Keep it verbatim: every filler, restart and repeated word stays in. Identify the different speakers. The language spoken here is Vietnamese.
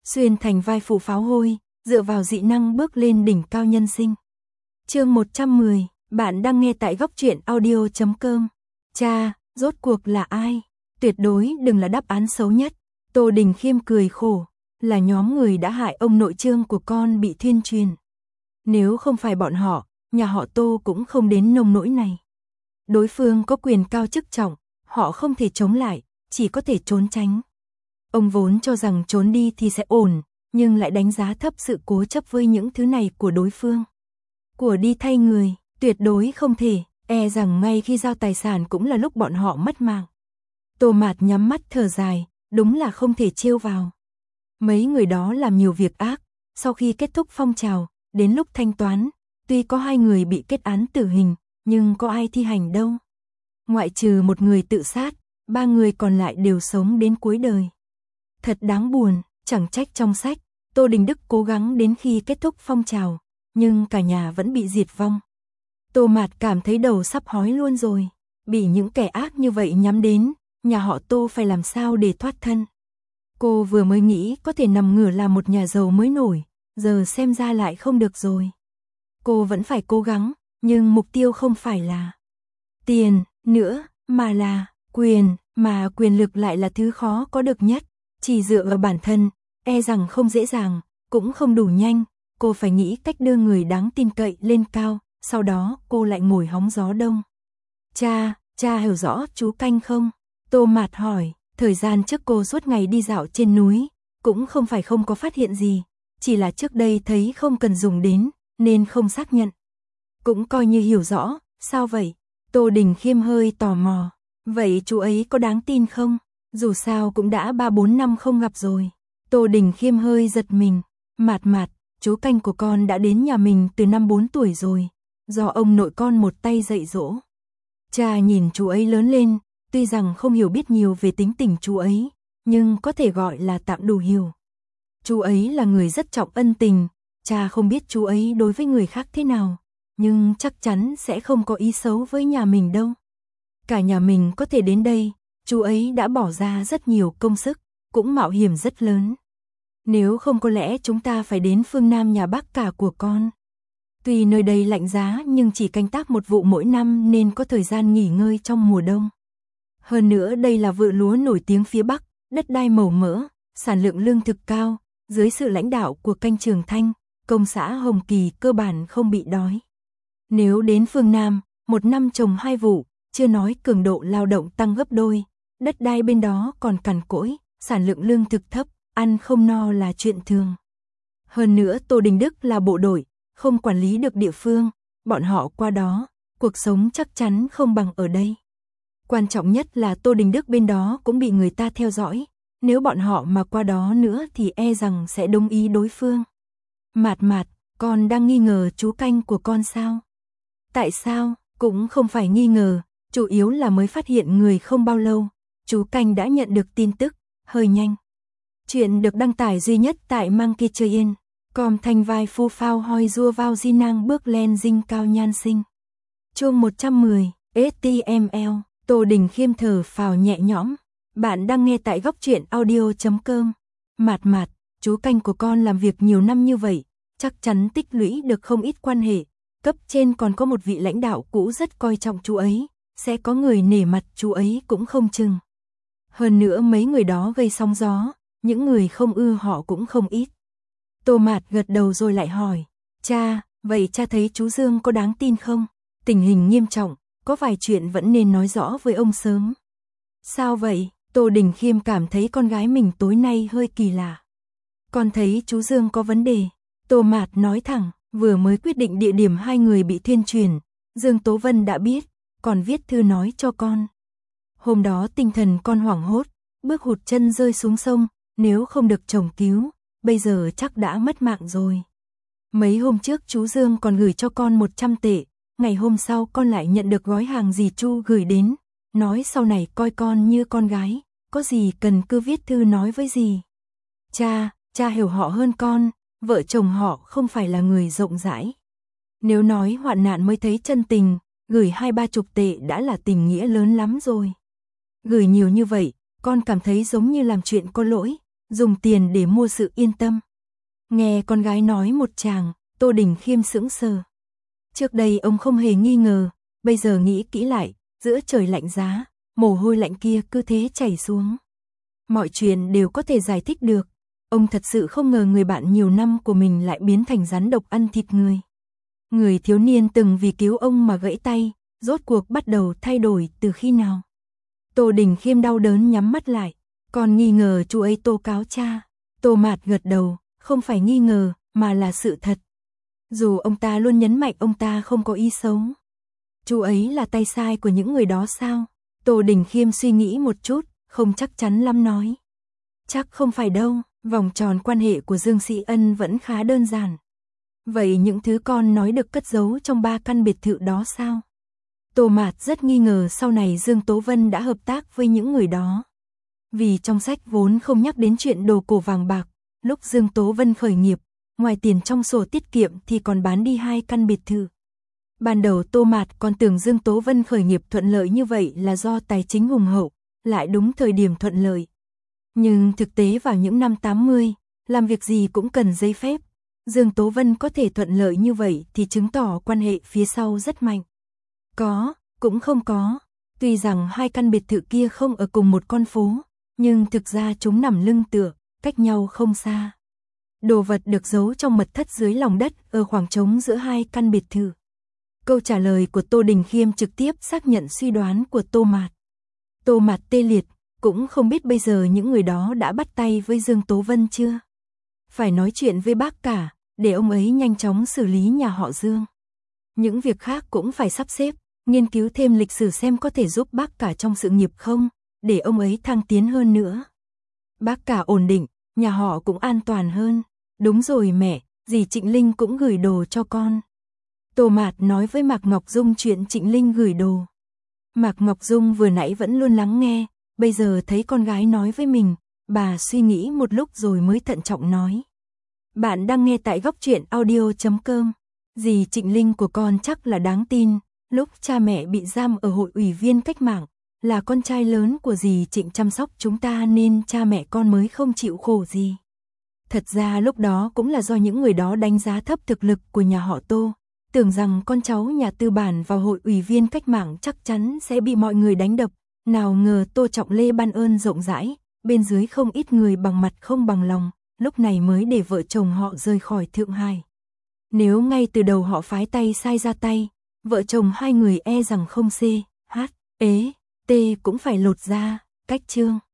Speaker 1: xuyên thành vai phụ pháo hôi, dựa vào dị năng bước lên đỉnh cao nhân sinh. Chương một trăm mười, bạn đang nghe tại góc truyện audio chấm com. Cha, rốt cuộc là ai? Tuyệt đối đừng là đáp án xấu nhất. Tô Đình Khiêm cười khổ, là nhóm người đã hại ông nội Trương của con bị tuyên truyền. Nếu không phải bọn họ, nhà họ Tô cũng không đến nông nỗi này. Đối phương có quyền cao chức trọng, họ không thể chống lại, chỉ có thể trốn tránh. Ông vốn cho rằng trốn đi thì sẽ ổn, nhưng lại đánh giá thấp sự cố chấp với những thứ này của đối phương. Của đi thay người, tuyệt đối không thể, e rằng ngay khi giao tài sản cũng là lúc bọn họ mất mạng. Tô Mạt nhắm mắt thở dài, đúng là không thể trêu vào. Mấy người đó làm nhiều việc ác, sau khi kết thúc phong trào, đến lúc thanh toán, tuy có hai người bị kết án tử hình, nhưng có ai thi hành đâu. Ngoại trừ một người tự sát, ba người còn lại đều sống đến cuối đời. Thật đáng buồn, chẳng trách trong sách, Tô Đình Đức cố gắng đến khi kết thúc phong trào, nhưng cả nhà vẫn bị diệt vong. Tô Mạt cảm thấy đầu sắp hói luôn rồi, bị những kẻ ác như vậy nhắm đến, nhà họ Tô phải làm sao để thoát thân. Cô vừa mới nghĩ có thể nằm ngửa làm một nhà giàu mới nổi, giờ xem ra lại không được rồi. Cô vẫn phải cố gắng, nhưng mục tiêu không phải là tiền nữa, mà là quyền, mà quyền lực lại là thứ khó có được nhất. Chỉ dựa vào bản thân, e rằng không dễ dàng, cũng không đủ nhanh, cô phải nghĩ cách đưa người đáng tin cậy lên cao, sau đó cô lại ngồi hóng gió đông. Cha, cha hiểu rõ chú Canh không? Tô Mạt hỏi, thời gian trước cô suốt ngày đi dạo trên núi, cũng không phải không có phát hiện gì, chỉ là trước đây thấy không cần dùng đến, nên không xác nhận. Cũng coi như hiểu rõ, sao vậy? Tô Đình Khiêm hơi tò mò, vậy chú ấy có đáng tin không? Dù sao cũng đã ba bốn năm không gặp rồi. Tô Đình Khiêm hơi giật mình, Mạt Mạt, chú Canh của con đã đến nhà mình từ năm bốn tuổi rồi, do ông nội con một tay dạy dỗ. Cha nhìn chú ấy lớn lên, tuy rằng không hiểu biết nhiều về tính tình chú ấy, nhưng có thể gọi là tạm đủ hiểu. Chú ấy là người rất trọng ân tình, cha không biết chú ấy đối với người khác thế nào, nhưng chắc chắn sẽ không có ý xấu với nhà mình đâu. Cả nhà mình có thể đến đây, chú ấy đã bỏ ra rất nhiều công sức, cũng mạo hiểm rất lớn. Nếu không có lẽ chúng ta phải đến phương Nam nhà bác cả của con. Tuy nơi đây lạnh giá nhưng chỉ canh tác một vụ mỗi năm nên có thời gian nghỉ ngơi trong mùa đông. Hơn nữa đây là vựa lúa nổi tiếng phía Bắc, đất đai màu mỡ, sản lượng lương thực cao, dưới sự lãnh đạo của Canh Trường Thanh, công xã Hồng Kỳ cơ bản không bị đói. Nếu đến phương Nam, một năm trồng hai vụ, chưa nói cường độ lao động tăng gấp đôi, đất đai bên đó còn cằn cỗi, sản lượng lương thực thấp, ăn không no là chuyện thường. Hơn nữa Tô Đình Đức là bộ đội, không quản lý được địa phương, bọn họ qua đó, cuộc sống chắc chắn không bằng ở đây. Quan trọng nhất là Tô Đình Đức bên đó cũng bị người ta theo dõi, nếu bọn họ mà qua đó nữa thì e rằng sẽ đồng ý đối phương. Mạt Mạt, con đang nghi ngờ chú Canh của con sao? Tại sao? Cũng không phải nghi ngờ, chủ yếu là mới phát hiện người không bao lâu, chú Canh đã nhận được tin tức, hơi nhanh. Chuyện được đăng tải duy nhất tại Monkey Train, com thành vai phu phao hoi rua vào di năng bước lên dinh cao nhan sinh. Chương một trăm mười, ét tê em lờ, Tô Đình Khiêm thở phào nhẹ nhõm. Bạn đang nghe tại góc truyện audio chấm com. Mạt Mạt, chú Canh của con làm việc nhiều năm như vậy, chắc chắn tích lũy được không ít quan hệ. Cấp trên còn có một vị lãnh đạo cũ rất coi trọng chú ấy, sẽ có người nể mặt chú ấy cũng không chừng. Hơn nữa mấy người đó gây sóng gió, những người không ưa họ cũng không ít. Tô Mạt gật đầu rồi lại hỏi, cha, vậy cha thấy chú Dương có đáng tin không? Tình hình nghiêm trọng, có vài chuyện vẫn nên nói rõ với ông sớm. Sao vậy? Tô Đình Khiêm cảm thấy con gái mình tối nay hơi kỳ lạ. Con thấy chú Dương có vấn đề. Tô Mạt nói thẳng, vừa mới quyết định địa điểm hai người bị tuyên truyền, Dương Tố Vân đã biết, còn viết thư nói cho con. Hôm đó tinh thần con hoảng hốt, bước hụt chân rơi xuống sông, nếu không được chồng cứu, bây giờ chắc đã mất mạng rồi. Mấy hôm trước chú Dương còn gửi cho con một trăm tệ, ngày hôm sau con lại nhận được gói hàng dì Chu gửi đến, nói sau này coi con như con gái, có gì cần cứ viết thư nói với dì. Cha, cha hiểu họ hơn con, vợ chồng họ không phải là người rộng rãi. Nếu nói hoạn nạn mới thấy chân tình, gửi hai ba chục tệ đã là tình nghĩa lớn lắm rồi. Gửi nhiều như vậy, con cảm thấy giống như làm chuyện có lỗi, dùng tiền để mua sự yên tâm. Nghe con gái nói một tràng, Tô Đình Khiêm sững sờ. Trước đây ông không hề nghi ngờ, bây giờ nghĩ kỹ lại, giữa trời lạnh giá, mồ hôi lạnh kia cứ thế chảy xuống. Mọi chuyện đều có thể giải thích được. Ông thật sự không ngờ người bạn nhiều năm của mình lại biến thành rắn độc ăn thịt người. Người thiếu niên từng vì cứu ông mà gãy tay, rốt cuộc bắt đầu thay đổi từ khi nào? Tô Đình Khiêm đau đớn nhắm mắt lại, còn nghi ngờ chú ấy tố cáo cha. Tô Mạt gật đầu, không phải nghi ngờ, mà là sự thật. Dù ông ta luôn nhấn mạnh ông ta không có ý xấu. Chú ấy là tay sai của những người đó sao? Tô Đình Khiêm suy nghĩ một chút, không chắc chắn lắm nói. Chắc không phải đâu, vòng tròn quan hệ của Dương Sĩ Ân vẫn khá đơn giản. Vậy những thứ con nói được cất giấu trong ba căn biệt thự đó sao? Tô Mạt rất nghi ngờ sau này Dương Tố Vân đã hợp tác với những người đó. Vì trong sách vốn không nhắc đến chuyện đồ cổ vàng bạc, lúc Dương Tố Vân khởi nghiệp, ngoài tiền trong sổ tiết kiệm thì còn bán đi hai căn biệt thự. Ban đầu Tô Mạt còn tưởng Dương Tố Vân khởi nghiệp thuận lợi như vậy là do tài chính hùng hậu, lại đúng thời điểm thuận lợi. Nhưng thực tế vào những năm tám mươi, làm việc gì cũng cần giấy phép. Dương Tố Vân có thể thuận lợi như vậy thì chứng tỏ quan hệ phía sau rất mạnh. Có, cũng không có. Tuy rằng hai căn biệt thự kia không ở cùng một con phố, nhưng thực ra chúng nằm lưng tựa, cách nhau không xa. Đồ vật được giấu trong mật thất dưới lòng đất ở khoảng trống giữa hai căn biệt thự. Câu trả lời của Tô Đình Khiêm trực tiếp xác nhận suy đoán của Tô Mạt. Tô Mạt tê liệt, cũng không biết bây giờ những người đó đã bắt tay với Dương Tố Vân chưa. Phải nói chuyện với bác cả, để ông ấy nhanh chóng xử lý nhà họ Dương. Những việc khác cũng phải sắp xếp, nghiên cứu thêm lịch sử xem có thể giúp bác cả trong sự nghiệp không, để ông ấy thăng tiến hơn nữa. Bác cả ổn định, nhà họ cũng an toàn hơn. Đúng rồi mẹ, dì Trịnh Linh cũng gửi đồ cho con. Tô Mạt nói với Mạc Ngọc Dung chuyện Trịnh Linh gửi đồ. Mạc Ngọc Dung vừa nãy vẫn luôn lắng nghe, bây giờ thấy con gái nói với mình, bà suy nghĩ một lúc rồi mới thận trọng nói. Bạn đang nghe tại góc truyện audio chấm com. Dì Trịnh Linh của con chắc là đáng tin, lúc cha mẹ bị giam ở hội ủy viên cách mạng, là con trai lớn của dì Trịnh chăm sóc chúng ta nên cha mẹ con mới không chịu khổ gì. Thật ra lúc đó cũng là do những người đó đánh giá thấp thực lực của nhà họ Tô, tưởng rằng con cháu nhà tư bản vào hội ủy viên cách mạng chắc chắn sẽ bị mọi người đánh đập, nào ngờ Tô Trọng Lê ban ơn rộng rãi, bên dưới không ít người bằng mặt không bằng lòng, lúc này mới để vợ chồng họ rời khỏi Thượng Hải. Nếu ngay từ đầu họ phái tay sai ra tay, vợ chồng hai người e rằng không C, H, ế, T cũng phải lột ra, cách chương.